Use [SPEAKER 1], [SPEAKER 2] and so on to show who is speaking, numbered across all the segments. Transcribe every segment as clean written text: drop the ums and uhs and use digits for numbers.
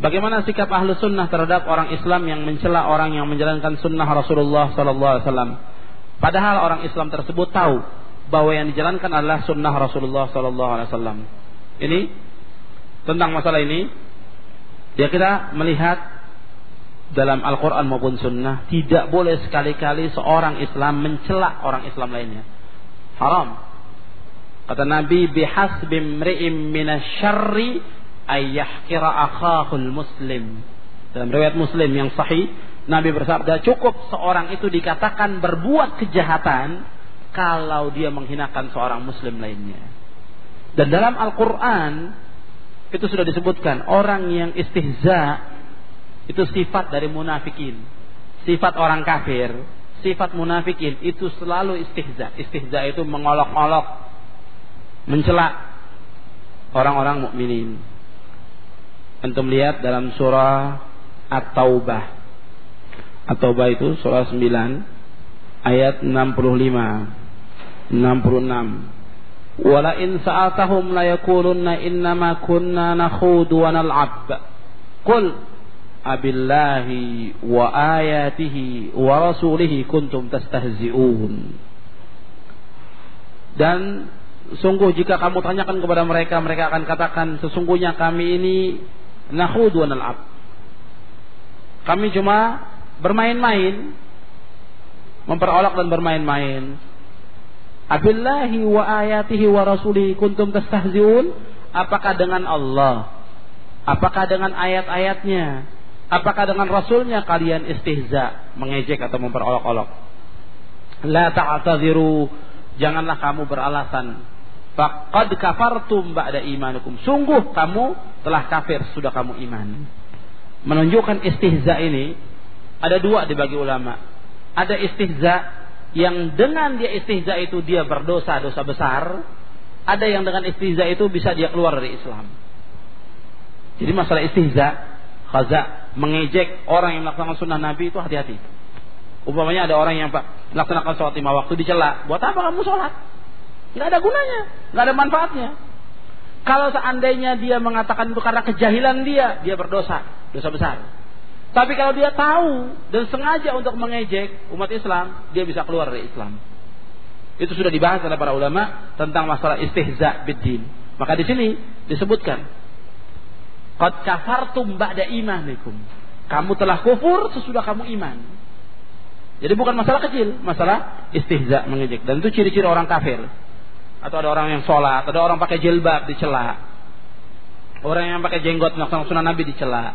[SPEAKER 1] Bagaimana sikap ahlu sunnah terhadap orang Islam yang mencela orang yang menjalankan sunnah Rasulullah Sallallahu Alaihi Wasallam? Padahal orang Islam tersebut tahu bahwa yang dijalankan adalah sunnah Rasulullah Sallallahu Alaihi Wasallam. Ini tentang masalah ini, ya kita melihat dalam Al-Quran maupun Sunnah tidak boleh sekali-kali seorang Islam mencela orang Islam lainnya. Haram. Kata Nabi, bihasbi imri'in minasyarri ayyahkira akhahul muslim. Dalam riwayat Muslim yang sahih, Nabi bersabda, cukup seorang itu dikatakan berbuat kejahatan kalau dia menghinakan seorang muslim lainnya. Dan dalam Al-Quran itu sudah disebutkan, orang yang istihza itu sifat dari munafikin. Sifat orang kafir, sifat munafikin itu selalu istihza. Istihza itu mengolok-olok, mencela orang-orang mukminin. Antum lihat dalam surah At-Taubah. At-Taubah itu surah 9 ayat 65, 66. Wala in sa'atahum la yaqulunna innama kunna nakhudu wa nal'ab. Qul abillahi wa ayatihi wa rasulihi kuntum tastahzi'un. Dan sungguh jika kamu tanyakan kepada mereka, mereka akan katakan sesungguhnya kami ini nakhud wa nal'ab. Kami cuma bermain-main, memperolok dan bermain-main. Abillahi wa ayatihi wa rasulihi kuntum tastahzi'un. Apakah dengan Allah? Apakah dengan ayat-ayatnya? Apakah dengan Rasulnya kalian istihza, mengejek atau memperolok-olok? La ta'tadziru, janganlah kamu beralasan. Faqad kafartum ba'da imanukum. Sungguh kamu telah kafir sudah kamu iman. Menunjukkan istihza ini ada dua dibagi ulama. Ada istihza yang dengan dia istihza itu dia berdosa, dosa besar. Ada yang dengan istihza itu bisa dia keluar dari Islam. Jadi masalah istihza, khaza, mengejek orang yang melaksanakan sunnah Nabi itu hati-hati. Umpamanya ada orang yang melaksanakan sholat 5 waktu dicela. Buat apa kamu sholat? Nggak ada gunanya, nggak ada manfaatnya. Kalau seandainya dia mengatakan itu karena kejahilan dia berdosa, dosa besar. Tapi kalau dia tahu dan sengaja untuk mengejek umat Islam, dia bisa keluar dari Islam. Itu sudah dibahas oleh para ulama tentang masalah istihza biddin. Maka di sini disebutkan, qad kafartum ba'da imanikum. Kamu telah kufur sesudah kamu iman. Jadi bukan masalah kecil, masalah istihza, mengejek. Dan itu ciri-ciri orang kafir. Atau ada orang yang sholat, ada orang pakai jilbab dicela, orang yang pakai jenggot melaksanakan sunnah Nabi dicela,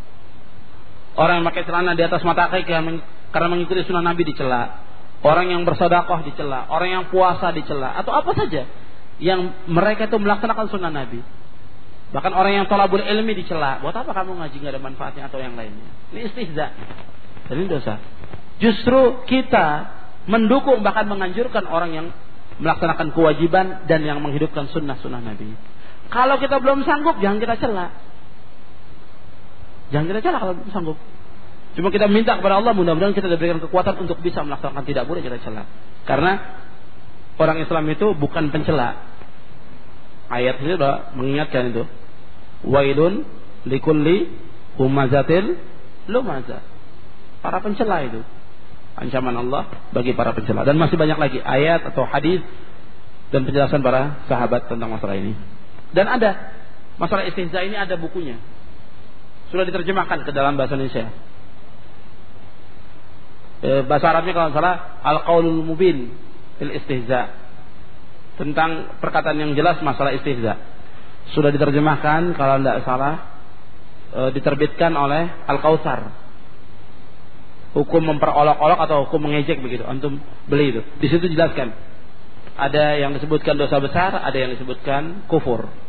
[SPEAKER 1] orang yang pakai celana di atas mata kaki karena mengikuti sunnah Nabi dicela, orang yang bersedekah dicela, orang yang puasa dicela, atau apa saja yang mereka itu melaksanakan sunnah Nabi. Bahkan orang yang thalabul ilmi dicela. Buat apa kamu ngaji, nggak ada manfaatnya atau yang lainnya? Ini istihza. Dan ini dosa. Justru kita mendukung bahkan menganjurkan orang yang melaksanakan kewajiban dan yang menghidupkan sunnah-sunnah Nabi. Kalau kita belum sanggup, jangan kita cela. Jangan kita cela kalau belum sanggup. Cuma kita minta kepada Allah, mudah-mudahan kita diberikan kekuatan untuk bisa melaksanakan. Tidak boleh kita cela. Karena orang Islam itu bukan pencela. Ayat ini sudah mengingatkan itu. Wailun likulli humazatil lumazah. Para pencela itu. Ancaman Allah bagi para pencela. Dan masih banyak lagi ayat atau hadis dan penjelasan para sahabat tentang masalah ini. Dan ada masalah istihza ini, ada bukunya. Sudah diterjemahkan ke dalam bahasa Indonesia. Bahasa Arabnya kalau salah Al-Qaulul Mubin fil Istihza. Tentang perkataan yang jelas masalah istihza. Sudah diterjemahkan kalau tidak salah, diterbitkan oleh Al-Kautsar. Hukum memperolok-olok atau hukum mengejek begitu. Antum beli itu. Di situ jelaskan. Ada yang disebutkan dosa besar, ada yang disebutkan kufur.